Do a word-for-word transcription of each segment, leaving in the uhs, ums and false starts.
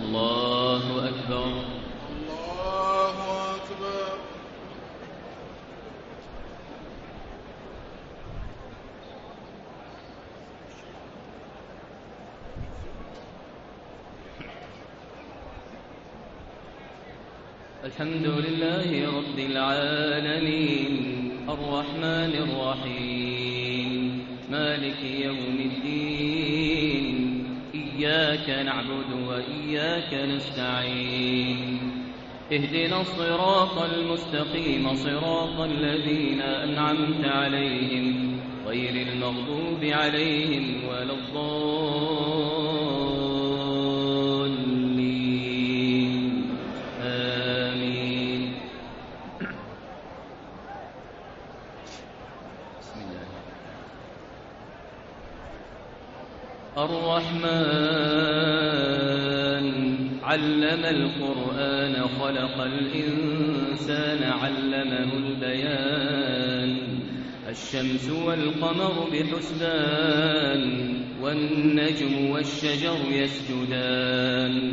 الله أكبر. الله أكبر. الحمد لله رب العالمين الرحمن الرحيم مالك يوم الدين إياك نعبد وإياك نستعين اهدنا الصراط المستقيم صراط الذين أنعمت عليهم غير المغضوب عليهم ولا الضالين آمين. بسم الله. الرحمن علم القرآن خلق الإنسان علمه البيان الشمس والقمر بحسبان والنجم والشجر يسجدان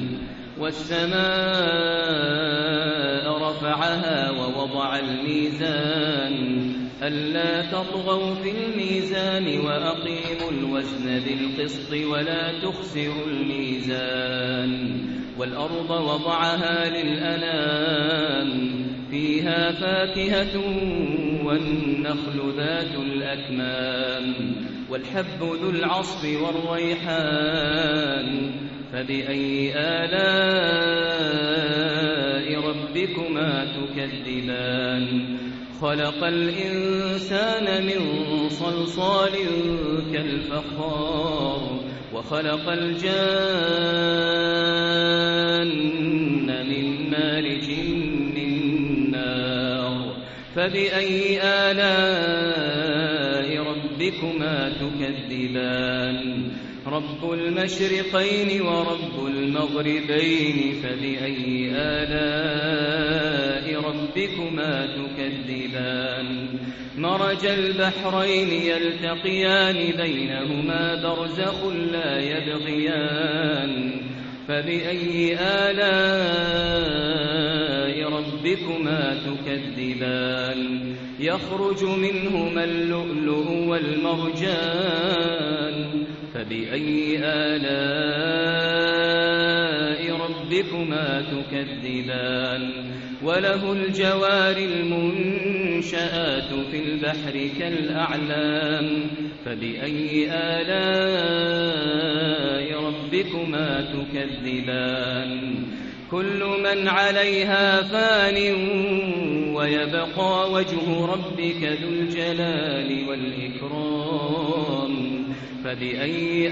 والسماء رفعها ووضع الميزان ألا تطغوا في الميزان وأقيموا الوزن بالقسط ولا تخسروا الميزان والأرض وضعها للأنام فيها فاكهة والنخل ذات الأكمام والحب ذو العصف والريحان فبأي آلاء ربكما تكذبان خلق الإنسان من صلصال كالفخار وخلق الجان من مارج من نار فبأي آلاء ربكما تكذبان رب المشرقين ورب المغربين فبأي آلاء ربكما تكذبان مرج البحرين يلتقيان بينهما برزخ لا يبغيان فبأي آلاء ربكما تكذبان يخرج منهما اللؤلؤ والمرجان فبأي آلاء ربكما تكذبان وله الجوار المنشآت في البحر كالأعلام فبأي آلاء ربكما تكذبان كل من عليها فان ويبقى وجه ربك ذو الجلال والإكرام فبأي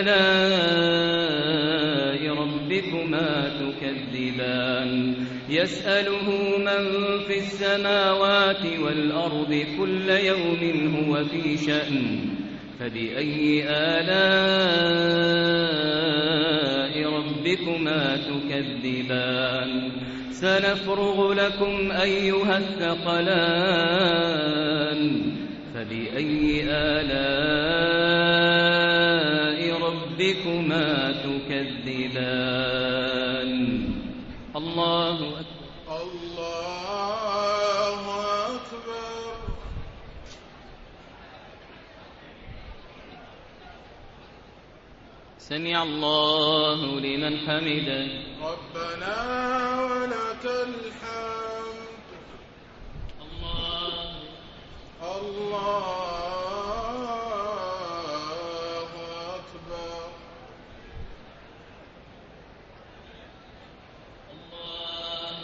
آلاء ربكما تكذبان يسأله من في السماوات والأرض كل يوم هو في شأن فبأي آلاء ربكما تكذبان سنفرغ لكم أيها الثقلان فبأي آلاء ربكما تكذبان الله أكبر. الله أكبر. سمع الله لمن حمده ربنا ولك الحمد. الله الله أكبر. الله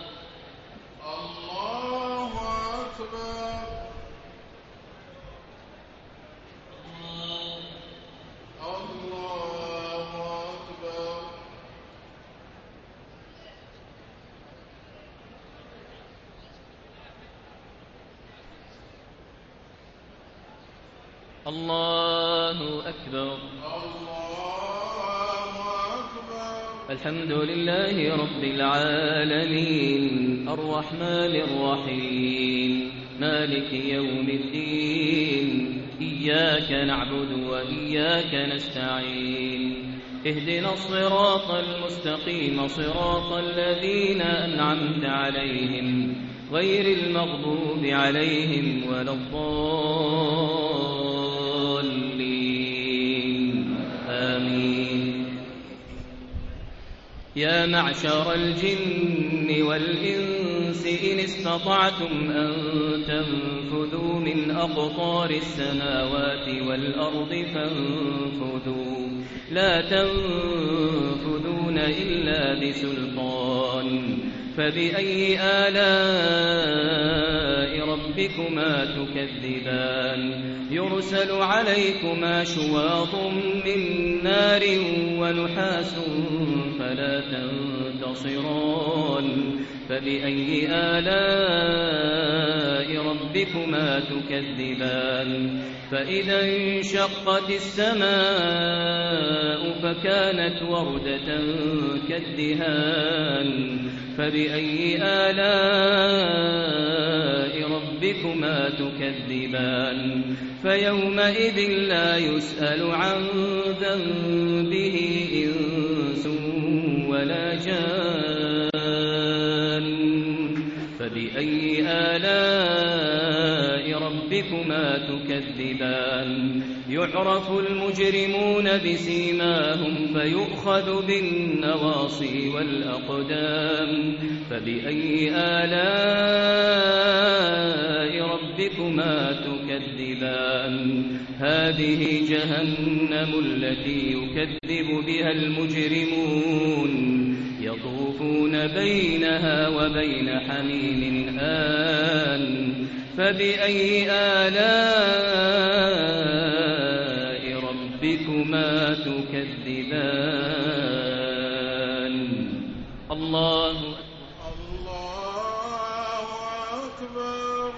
الله أكبر. الله أكبر. الله أكبر. الله أكبر. الحمد لله رب العالمين الرحمن الرحيم مالك يوم الدين إياك نعبد وإياك نستعين اهدنا الصراط المستقيم صراط الذين أنعمت عليهم غير المغضوب عليهم ولا الضالين آمين. يا معشر الجن والإنس إن استطعتم أن تنفذوا من أقطار السماوات والأرض فانفذوا لا تنفذون إلا بسلطان فبأي آلاء ربكما تكذبان يرسل عليكما شواظ من نار ونحاس فلا تنتصران فبأي آلاء ربكما تكذبان فإذا انشقت السماء فكانت وردة كالدهان فبأي آلاء ربكما تكذبان فيومئذ لا يسأل عن ذنبه إنس ولا جان فبأي آلاء ربكما تكذبان يعرف المجرمون بسيماهم فيؤخذ بالنواصي والأقدام فبأي آلاء ربكما تكذبان هذه جهنم التي يكذب بها المجرمون يطوفون بينها وبين حميم آن فبأي آلاء ربكما تكذبان الله الله أكبر.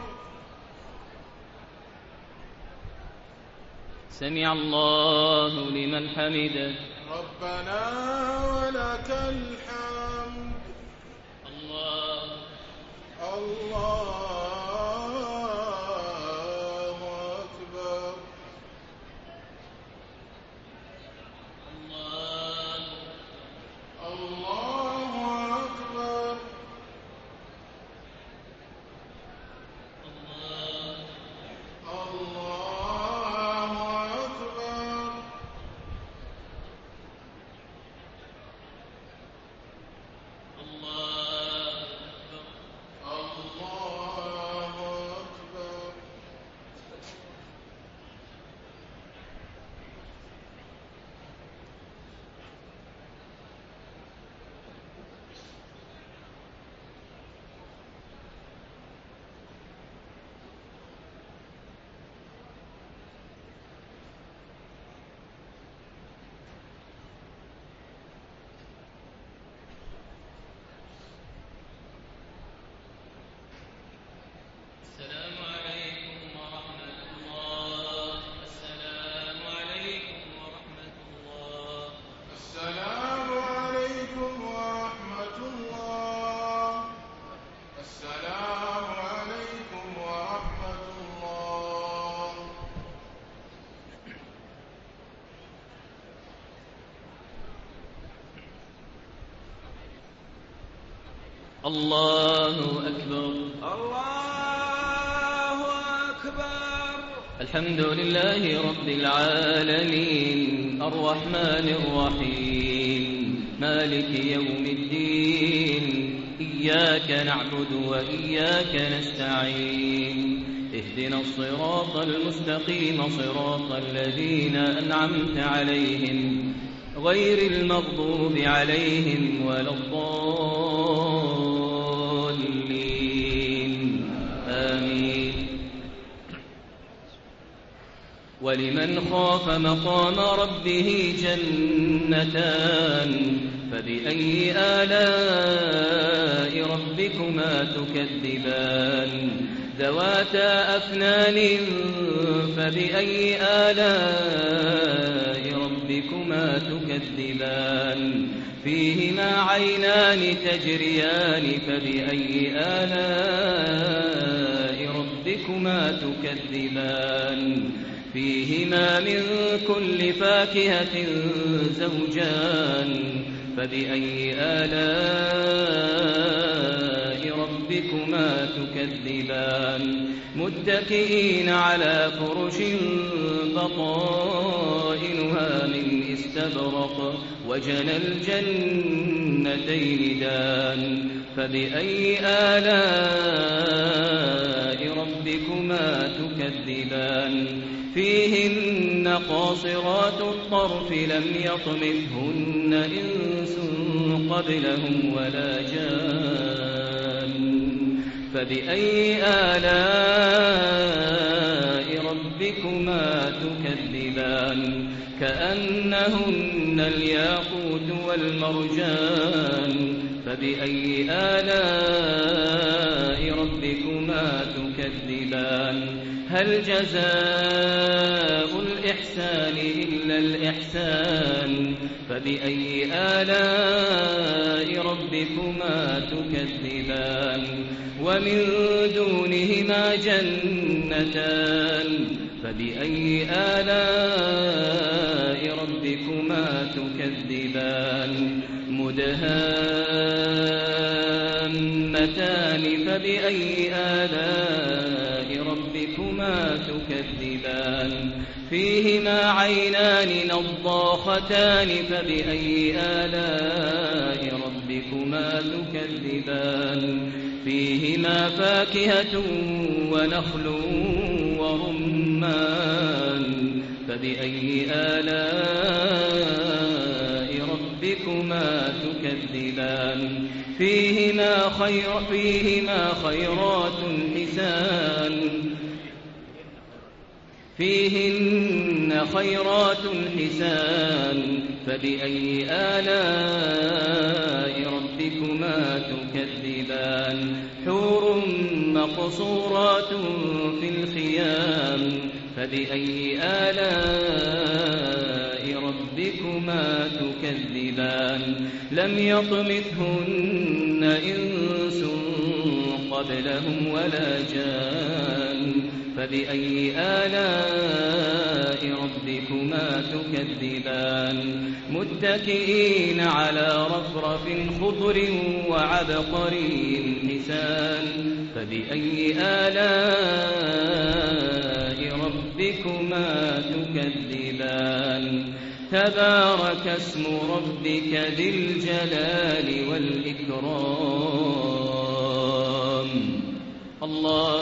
سمع الله لمن حمده ربنا ولك الحمد. الله الله أكبر. الله الله أكبر. الله الله أكبر. الله أكبر. الله أكبر. الحمد لله رب العالمين الرحمن الرحيم مالك يوم الدين إياك نعبد وإياك نستعين اهدنا الصراط المستقيم صراط الذين أنعمت عليهم غير المغضوب عليهم ولا الضالين آمين. ولمن خاف مقام ربه جنتان فبأي آلاء ربكما تكذبان ذواتا أفنان فبأي آلاء ربكما تكذبان فيهما عينان تجريان فبأي آلاء ربكما تكذبان فيهما من كل فاكهة زوجان فبأي آلاء ربكما تكذبان متكئين على فرش بطائنها من استبرق وجنى الجنتين دان فبأي آلاء ربكما تكذبان فيهن قاصرات الطرف لم يطمثهن إنس قبلهم ولا جان فبأي آلاء ربكما تكذبان كأنهن الياقوت والمرجان فبأي آلاء ربكما تكذبان هل جزاء الإحسان إلا الإحسان فبأي آلاء ربكما تكذبان ومن دونهما جنتان فبأي آلاء ربكما تكذبان مدهامتان فبأي آلاء ربكما تكذبان فيهما عينان نضاختان فبأي آلاء ربكما تكذبان فيهما فاكهة ونخل ورمان فبأي آلاء ربكما تكذبان فيهما خير فيهما خيرات حسان فيهن خيرات حسان فبأي آلاء ربكما تكذبان حور مقصورات في الخيام فبأي آلاء ربكما تكذبان لم يطمثهن إنس قبلهم ولا جان فبأي آلاء ربكما تكذبان متكئين على رفرف خضر وعبقري حسان فبأي آلاء ربكما تكذبان تبارك اسم ربك ذي الجلال والإكرام الله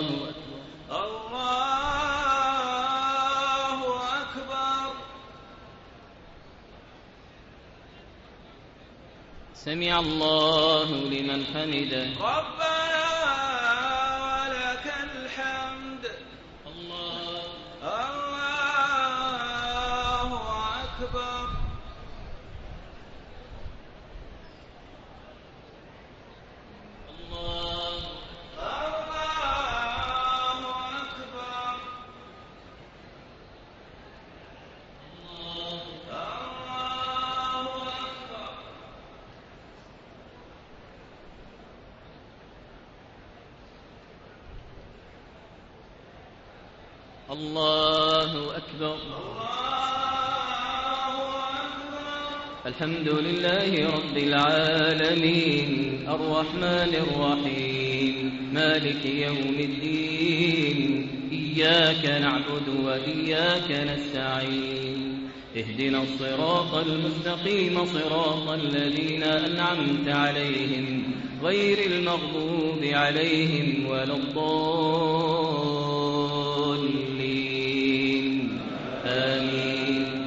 الله أكبر سمع الله لمن حمده ربنا ولك الحمد الله الله أكبر الله الله أكبر الله أكبر الله أكبر الحمد لله رب العالمين الرحمن الرحيم مالك يوم الدين إياك نعبد وإياك نستعين اهدنا الصراط المستقيم صراط الذين أنعمت عليهم غير المغضوب عليهم ولا الضالين آمين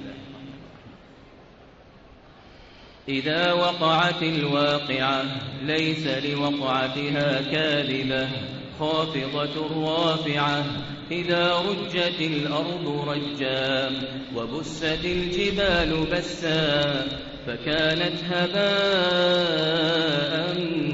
إذا وقعت الواقعة ليس لوقعتها كاذبة خافضة رافعة إذا رجت الأرض رجا وبست الجبال بسا فكانت هباء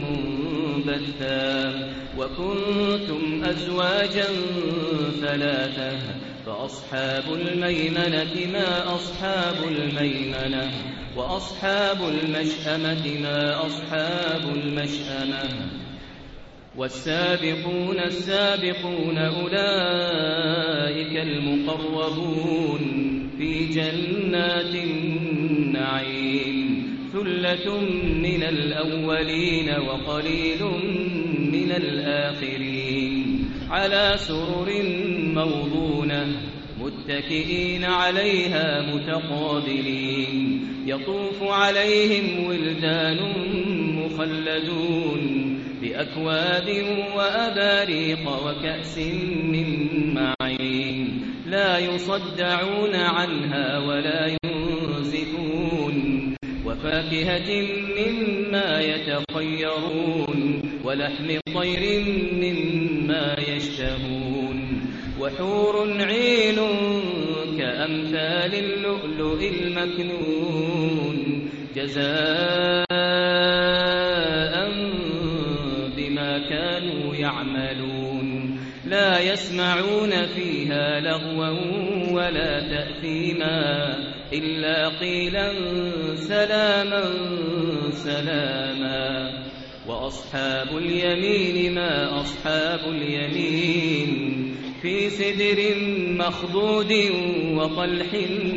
منبثا وكنتم أزواجا ثلاثة فأصحاب الميمنة ما أصحاب الميمنة وأصحاب المشأمة ما أصحاب المشأمة والسابقون السابقون أولئك المقربون في جنات النعيم ثلة من الأولين وقليل من الآخرين على سرر موضونة متكئين عليها متقابلين يطوف عليهم ولدان مخلدون بأكواب وأباريق وكأس من معين لا يصدعون عنها ولا ينزفون وفاكهة مما يتخيرون ولحم طير مما يشتهون وحور عين كأمثال اللؤلؤ المكنون جزاء بما كانوا يعملون لا يسمعون فيها لغوا ولا تأثيما إلا قيلا سلاما سلاما وأصحاب اليمين ما أصحاب اليمين في سدر مخضود وطلح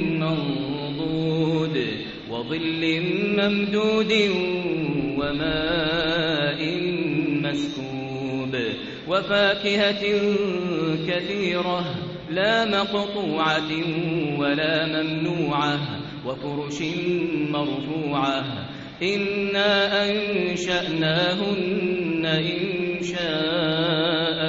منضود وظل ممدود وماء مسكوب وفاكهة كثيرة لا مقطوعة ولا ممنوعة وفرش مرفوعة إنا أنشأناهن إنشاء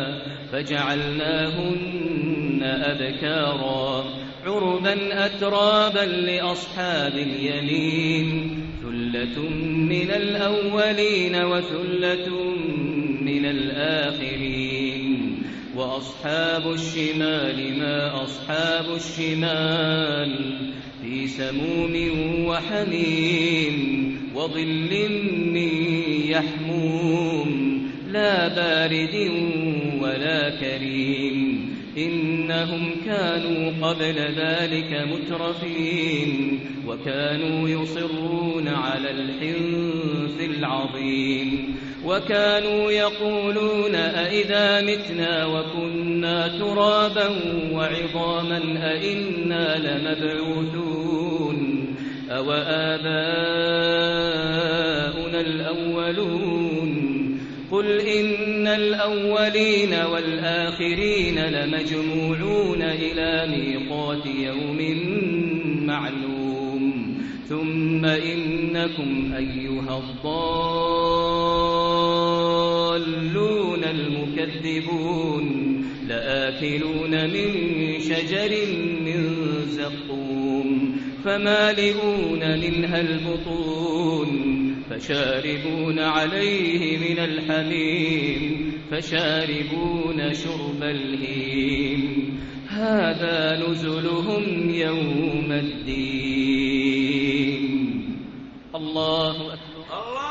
فجعلناهن أبكارا عربا أترابا لأصحاب اليمين ثلة من الأولين وثلة من الآخرين وأصحاب الشمال ما أصحاب الشمال في سموم وحميم وظل من يحموم لا بارد ولا كريم إنهم كانوا قبل ذلك مترفين وكانوا يصرون على الحنث العظيم وكانوا يقولون أئذا متنا وكنا ترابا وعظاما أئنا لمبعوثون أو آباؤنا الأولون قل إن الأولين والآخرين لمجموعون إلى ميقات يوم معلوم ثم إنكم أيها الضالون المكذبون لآكلون من شجر من زقوم فمالئون منها البطون فشاربون عليه من الحميم فشاربون شرب الهيم هذا نزلهم يوم الدين الله أكبر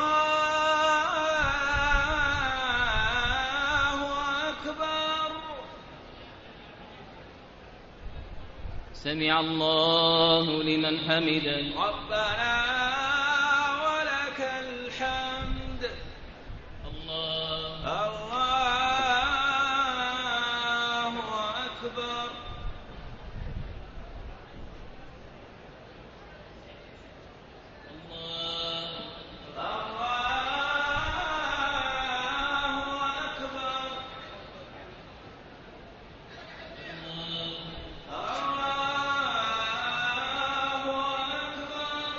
الله أكبر سمع الله لمن حمده ربنا ولك الحمد الله الله أكبر الله أكبر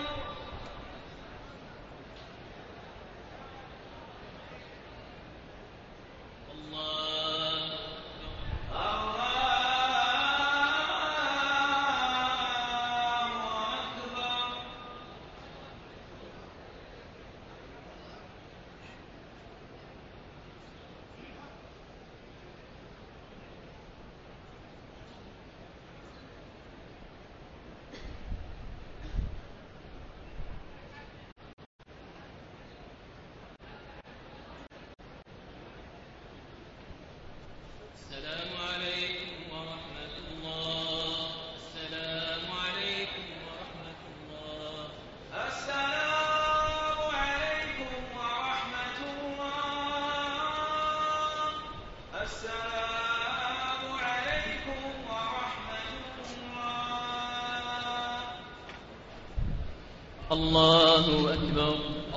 السلام عليكم ورحمة الله. الله أكبر.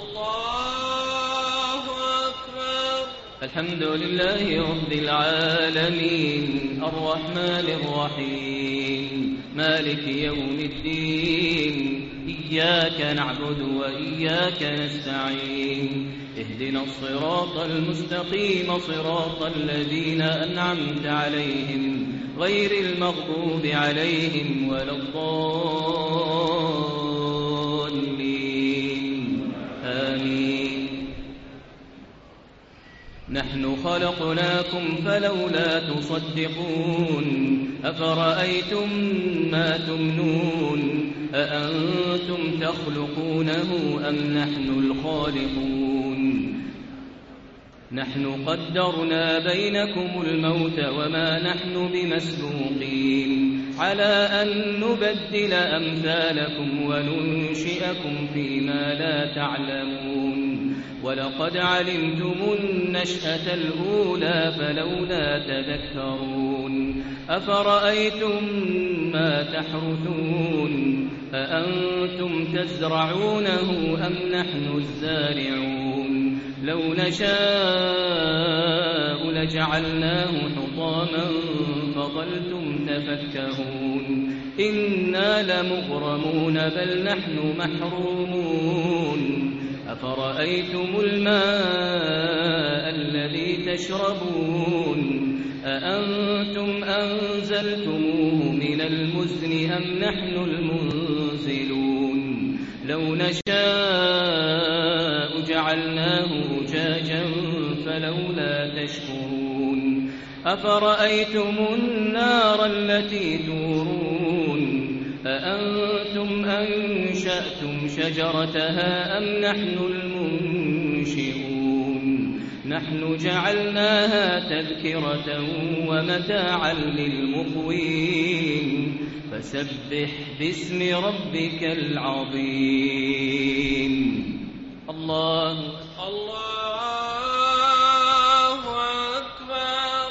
الله أكبر. الحمد لله رب العالمين الرحمن الرحيم مالك يوم الدين إياك نعبد وإياك نستعين اهدنا الصراط المستقيم صراط الذين أنعمت عليهم غير المغضوب عليهم ولا الضالين آمين. نحن خلقناكم فلولا تصدقون أفرأيتم ما تمنون أأنتم تخلقونه أم نحن الخالقون نحن قدرنا بينكم الموت وما نحن بمسبوقين على أن نبدل أمثالكم وننشئكم فيما لا تعلمون ولقد علمتم النشأة الأولى فلولا تذكرون أفرأيتم ما تحرثون أأنتم تزرعونه أم نحن الزارعون لو نشاء لجعلناه حطاما فظلتم تفكهون إنا لمغرمون بل نحن محرومون أفرأيتم الماء الذي تشربون أأنتم أنزلتموه من المزن أم نحن المنزلون لو نشاء جعلناه أجاجا فلولا تشكرون أفرأيتم النار التي تورون أأنتم أنشأتم شجرتها أم نحن المنشئون نحن جعلناها تذكرة ومتاعا للمقوين فسبح باسم ربك العظيم. الله الله أكبر.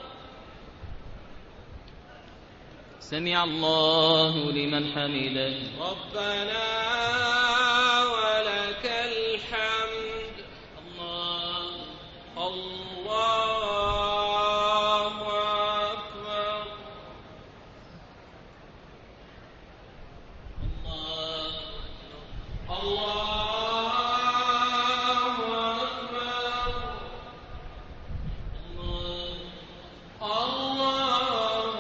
سمع الله لمن حمده. ربنا ولك الحمد. الله الله أكبر. الله الله أكبر. الله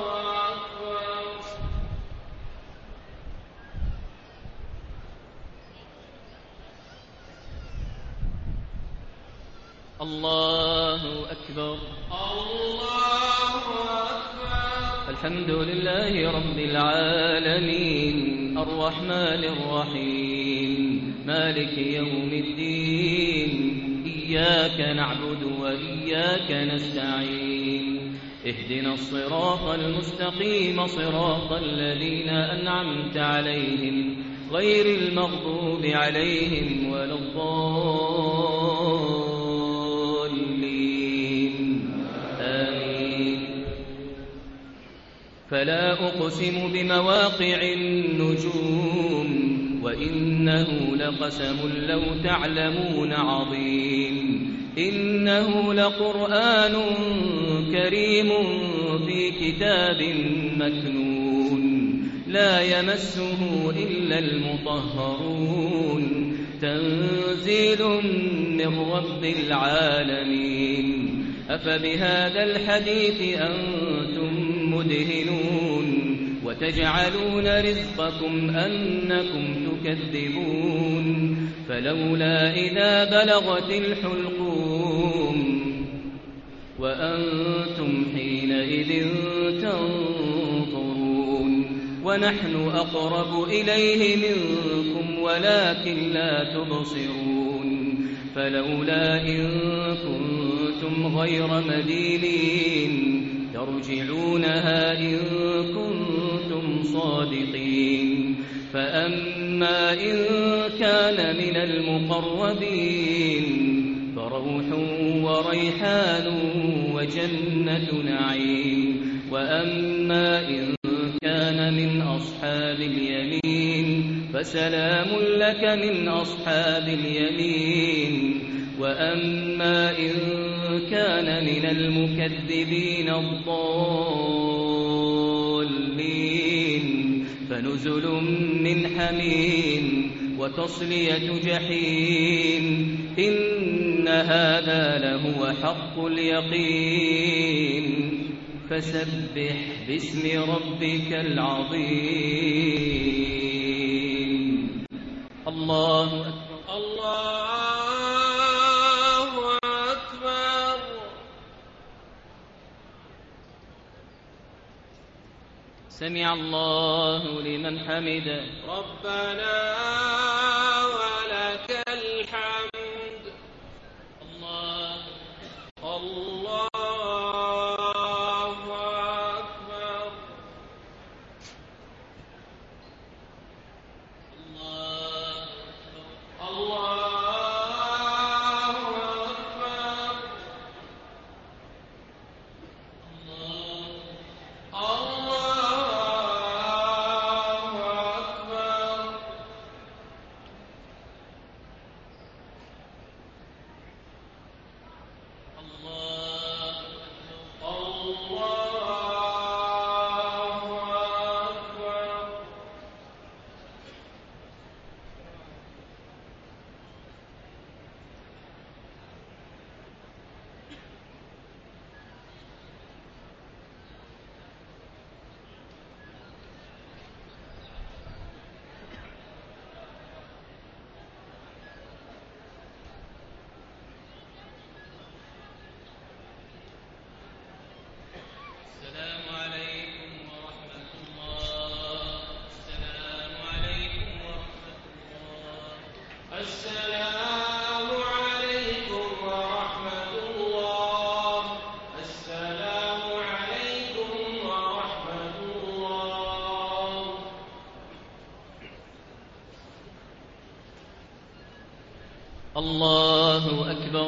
الله أكبر. الله أكبر. الحمد لله رب العالمين الرحمن الرحيم مالك يوم الدين إياك نعبد وإياك نستعين اهدنا الصراط المستقيم صراط الذين أنعمت عليهم غير المغضوب عليهم ولا الضالين آمين. فلا أقسم بمواقع النجوم وإنه لقسم لو تعلمون عظيم إنه لقرآن كريم في كتاب مكنون لا يمسه إلا المطهرون تنزيل من رب العالمين. أفبهذا الحديث أنتم مدهنون وتجعلون رزقكم أنكم تكذبون فلولا إذا بلغت الحلقوم وأنتم حينئذ تنظرون ونحن أقرب إليه منكم ولكن لا تبصرون فلولا إن كنتم غير مدينين ترجعونها إن كنتم صادقين فأما إن كان من المقربين فروح وريحان وجنة نعيم. وأما إن كان من أصحاب اليمين فسلام لك من أصحاب اليمين. وأما إن كان من المكذبين الضالين فنزل من حميم وتصلية جحيم. إن هذا لهو حق اليقين. فسبح باسم ربك العظيم. الله أكبر. الله أكبر. سمع الله لمن حمده. ربنا ولك الحمد. الله الله أكبر. الله الله أكبر. السلام عليكم ورحمة الله. السلام عليكم ورحمة الله. الله أكبر.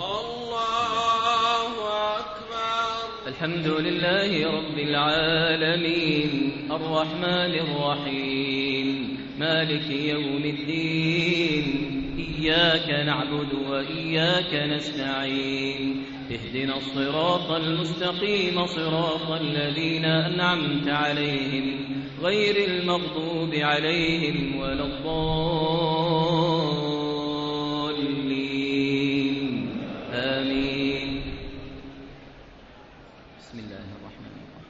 الله أكبر. الحمد لله رب العالمين الرحمن الرحيم مالك يوم الدين. إياك نعبد وإياك نستعين. اهدنا الصراط المستقيم صراط الذين أنعمت عليهم غير المغضوب عليهم ولا الضالين. آمين. بسم الله الرحمن الرحيم.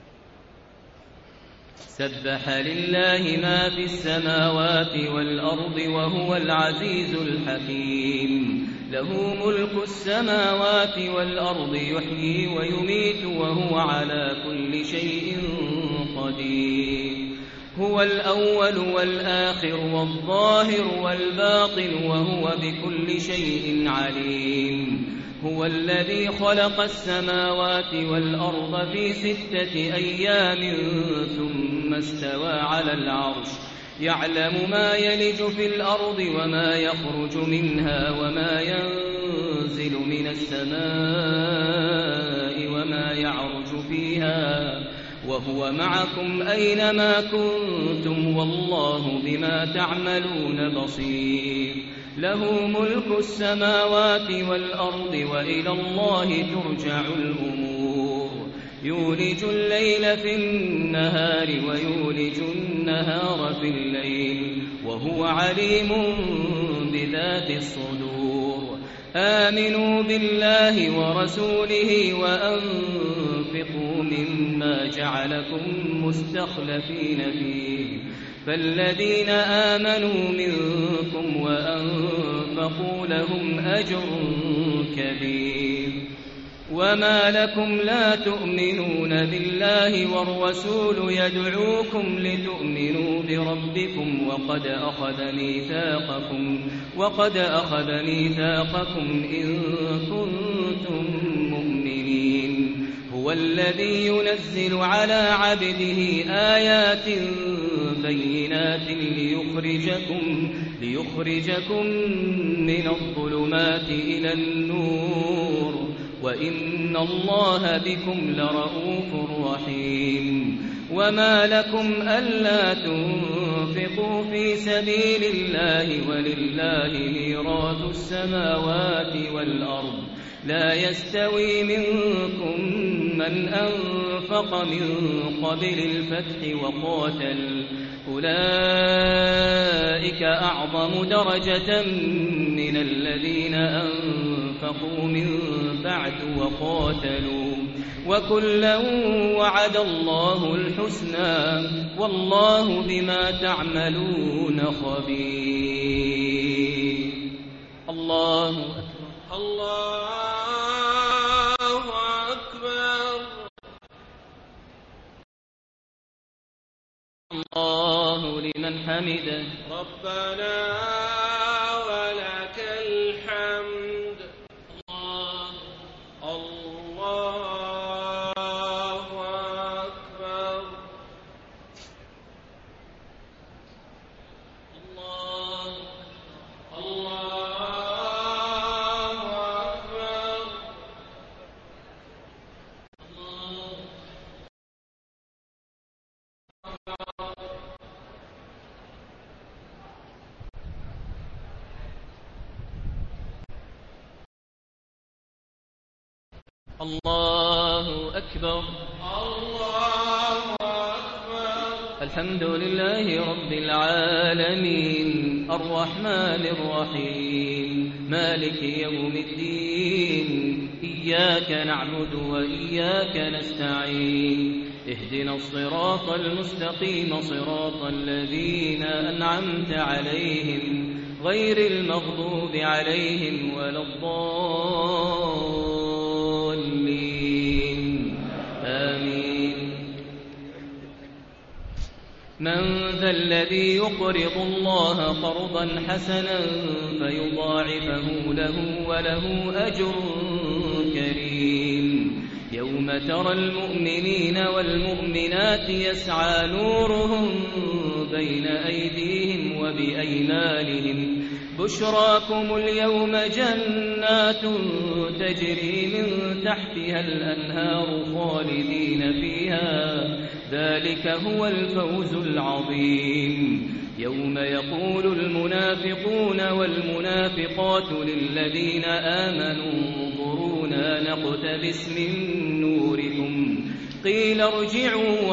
سبح لله ما في السماوات والأرض وهو العزيز الحكيم. له ملك السماوات والأرض يحيي ويميت وهو على كل شيء قدير. هو الأول والآخر والظاهر والباطن وهو بكل شيء عليم. هو الذي خلق السماوات والأرض في ستة أيام ثم استوى على العرش. يعلم ما يلج في الأرض وما يخرج منها وما ينزل من السماء وما يعرج فيها وهو معكم أينما كنتم والله بما تعملون بصير. له ملك السماوات والأرض وإلى الله ترجع الأمور. يولج الليل في النهار ويولج النهار في الليل وهو عليم بذات الصدور. آمنوا بالله ورسوله وأنفقوا مما جعلكم مستخلفين فيه. فالذين آمنوا منكم وأنفقوا لهم أجر كبير. وما لكم لا تؤمنون بالله والرسول يدعوكم لتؤمنوا بربكم وقد أخذ ميثاقكم وقد أخذ ميثاقكم إن كنتم مؤمنين. هو الذي ينزل على عبده آيات بينات ليخرجكم, ليخرجكم من الظلمات إلى النور وإن الله بكم لرءوف رحيم. وما لكم ألا تنفقوا في سبيل الله ولله ميراث السماوات والأرض لا يستوي منكم من أنفق من قبل الفتح وقاتل أولئك أعظم درجة من الذين أنفقوا من بعد وقاتلوا وكلا وعد الله الحسنى والله بما تعملون خبير. الله أكبر. الله أكبر. الله لمن حمده. ربنا ولك الحمد. الله الله أكبر. الله الله أكبر. الله أكبر. الله أكبر. الحمد لله رب العالمين الرحمن الرحيم مالك يوم الدين إياك نعبد وإياك نستعين اهدنا الصراط المستقيم صراط الذين أنعمت عليهم غير المغضوب عليهم ولا الضالين آمين. من ذا الذي يقرض الله قرضا حسنا فيضاعفه له وله أجر كريم. يوم ترى المؤمنين والمؤمنات يسعى نورهم بين أيديهم وبأيمانهم بشراكم اليوم جنات تجري من تحتها الأنهار خالدين فيها ذلك هو الفوز العظيم. يوم يقول المنافقون والمنافقات للذين آمنوا انظرونا نقتبس من نوركم قيل ارجعوا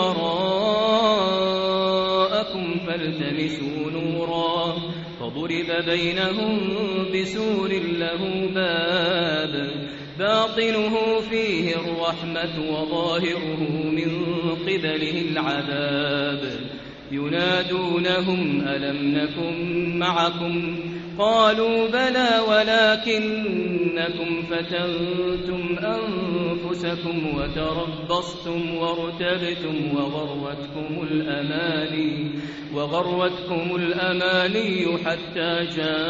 وراءكم فالتمسوا نورا فضرب بينهم بسور له باب باطنه فيه الرحمة وظاهره من قبله العذاب ينادونهم ألم نكن معكم قالوا بلى ولكنكم فتنتم أنفسكم وتربصتم وارتبتم وغرتكم الأماني وغرتكم الأماني حتى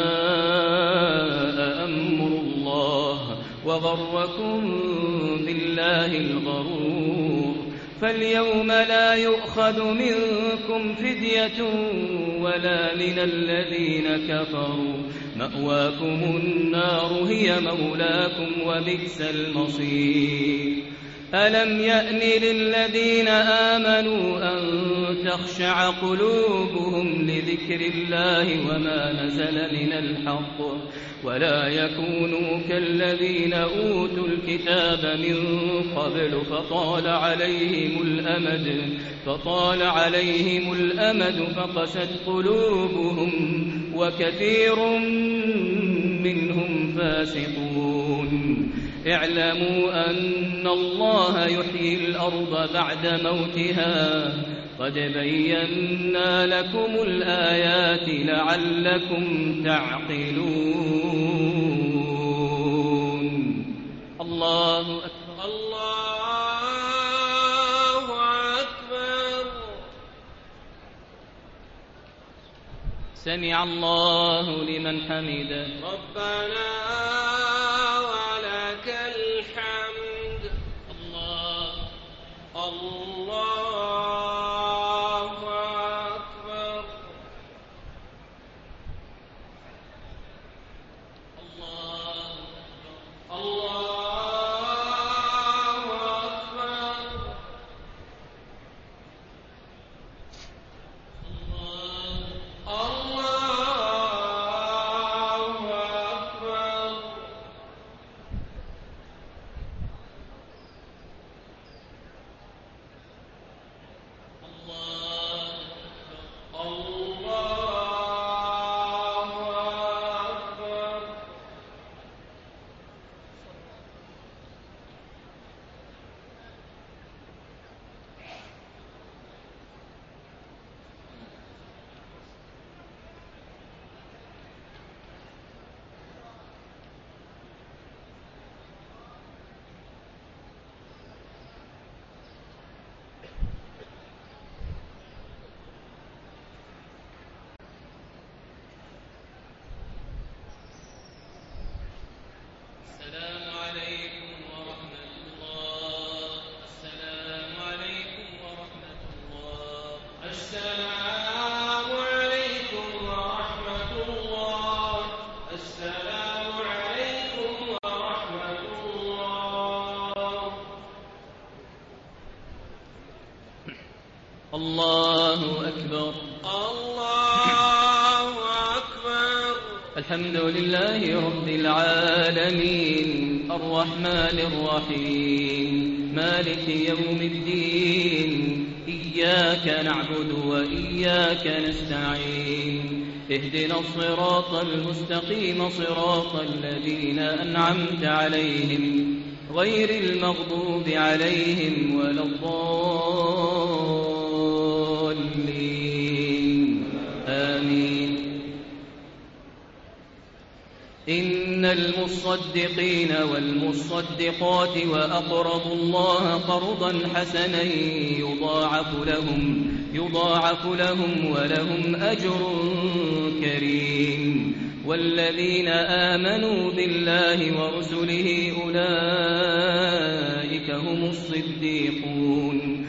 جاء أمر الله وغركم بالله الغرور. فاليوم لا يؤخذ منكم فدية ولا من الذين كفروا مأواكم النار هي مولاكم وبئس المصير. ألم يأن للذين آمنوا أن تخشع قلوبهم لذكر الله وما نزل من الحق ولا يكونوا كالذين أوتوا الكتاب من قبل فطال عليهم الأمد فطال عليهم الأمد فقست قلوبهم وكثير منهم فاسقون. اعلموا أن الله يحيي الأرض بعد موتها قد بينا لكم الآيات لعلكم تعقلون. الله أكبر. الله أكبر. سمع الله لمن حمده. ربنا ولك الحمد. الله الله أكبر. السلام عليكم ورحمة الله. السلام عليكم ورحمة الله. الله أكبر. الله أكبر. الحمد لله رب العالمين الرحمن الرحيم مالك يوم الدين إياك نعبد وإياك نستعين اهدنا الصراط المستقيم صراط الذين أنعمت عليهم غير المغضوب عليهم ولا الضالين آمين. إن المصدقين والمصدقات وأقرضوا الله قرضا حسنا يضاعف لهم يضاعف لهم ولهم أجر كريم. والذين آمنوا بالله ورسله أولئك هم الصديقون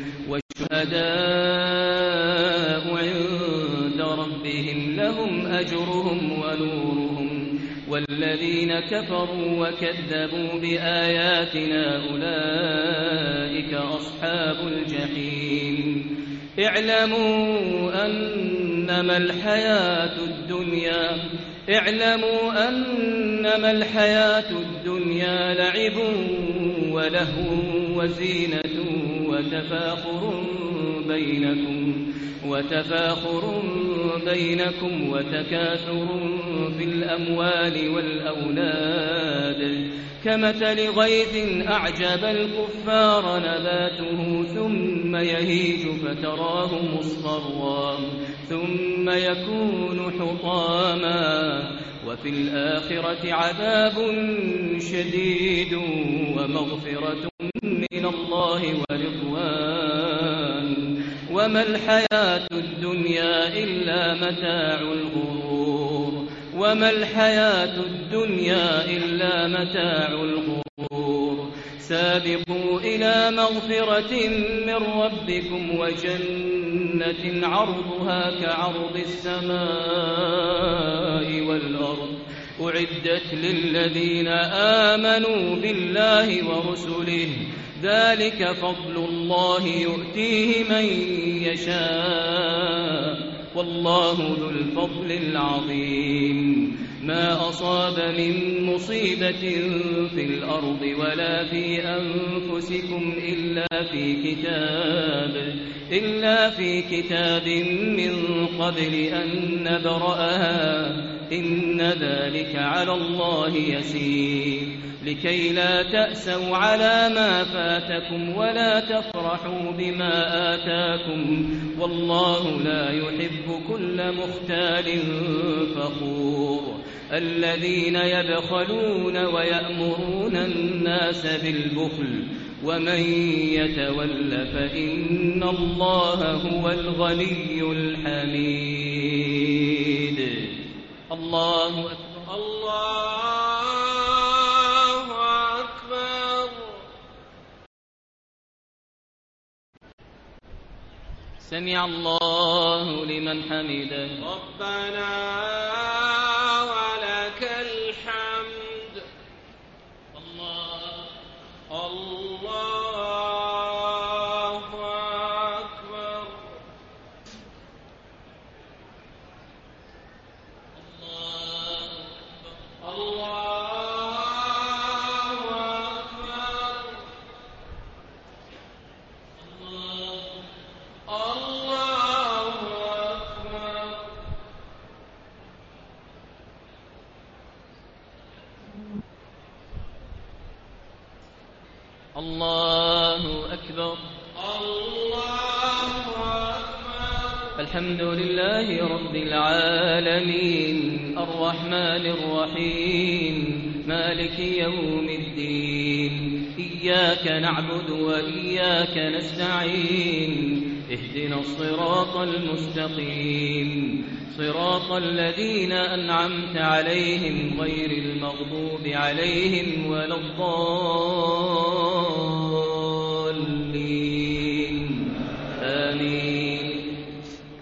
والشهداء عند ربهم لهم أجرهم ونورهم. والذين كفروا وكذبوا بآياتنا أولئك أصحاب الجحيم. اعلموا أنما الحياة الدنيا اعلموا أنما الحياة الدنيا لعب ولهو وزينة وتفاخر بينكم وتفاخر بينكم وتكاثر في الأموال والأولاد كمثل غيث أعجب الكفار نباته ثم يهيج فتراه مصفرا ثم يكون حطاما وفي الآخرة عذاب شديد ومغفرة من الله ورضوان وما الحياة الدنيا إلا متاع الغرور وما الحياة الدنيا إلا متاع الغرور. سابقوا إلى مغفرة من ربكم وجنة عرضها كعرض السماء والأرض أعدت للذين آمنوا بالله ورسله ذلك فضل الله يؤتيه من يشاء والله ذو الفضل العظيم. ما أصاب من مصيبة في الأرض ولا في أنفسكم إلا في كتاب إلا في كتاب من قبل أن نبرأها إن ذلك على الله يسير. لكي لا تأسوا على ما فاتكم ولا تفرحوا بما آتاكم والله لا يحب كل مختال فخور. الذين يبخلون ويأمرون الناس بالبخل ومن يتول فإن الله هو الغني الحميد. الله أكبر. الله أكبر. سمع الله لمن حمده. ربنا ولك الحمد. الله الله أكبر. الله الله أكبر. الله أكبر. الله أكبر. الله أكبر. الحمد لله رب العالمين الرحمن الرحيم مالك يوم الدين إياك نعبد وإياك نستعين اهدنا الصراط المستقيم صراط الذين أنعمت عليهم غير المغضوب عليهم ولا الضالين آمين.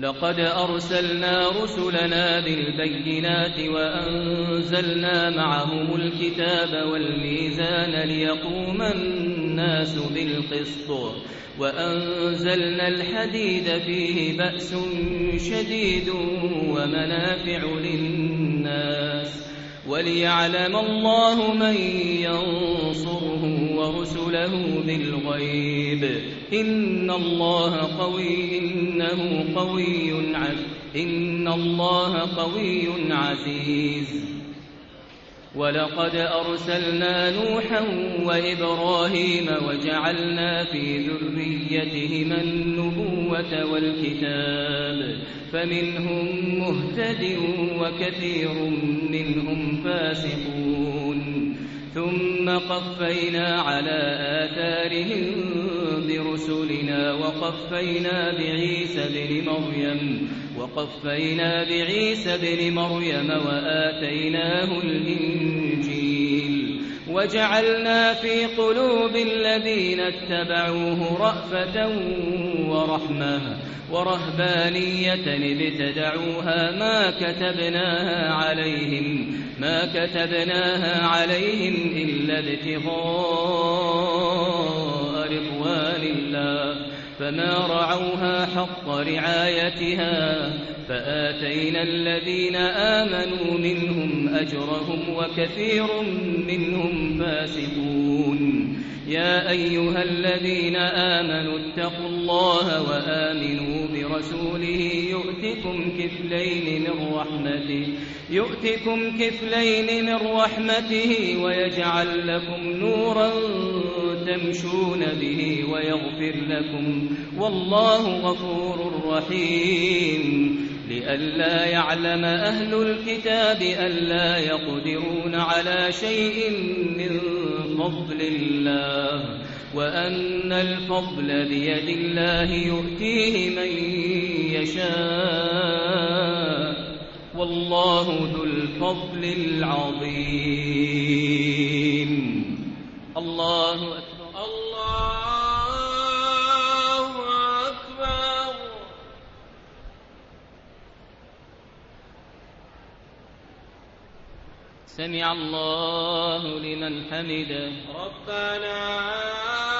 ولقد أرسلنا رسلنا بالبينات وأنزلنا معهم الكتاب والميزان ليقوم الناس بالقسط وأنزلنا الحديد فيه بأس شديد ومنافع للناس وليعلم الله من ينصره ورسله بالغيب إن الله قوي إنه قوي عزيز إن الله قوي عزيز ولقد أرسلنا نوحا وإبراهيم وجعلنا في ذريتهما النبوة والكتاب فمنهم مهتد وكثير منهم فاسقون ثم قفينا على آثارهم برسلنا وقفينا بعيسى بن مريم وقفينا بعيسى بن مريم وآتيناه الإنجيل وجعلنا في قلوب الذين اتبعوه رأفة ورحمة ورهبانية ابتدعوها ما كتبناها عليهم ما كتبناها عليهم إلا ابتغاء رضوان الله فما رعوها حق رعايتها فآتينا الذين آمنوا منهم أجرهم وكثير منهم فاسقون يا أيها الذين آمنوا اتقوا الله وآمنوا برسوله يؤتكم كفلين من رحمته يؤتكم كفلين من رحمته ويجعل لكم نورا تمشون به ويغفر لكم والله غفور رحيم لئلا يعلم أهل الكتاب ألا يقدرون على شيء من فضل الله وأن الفضل بيد الله يؤتيه من يشاء والله ذو الفضل العظيم الله أكبر الله أكبر سمع الله لمن حمده ربنا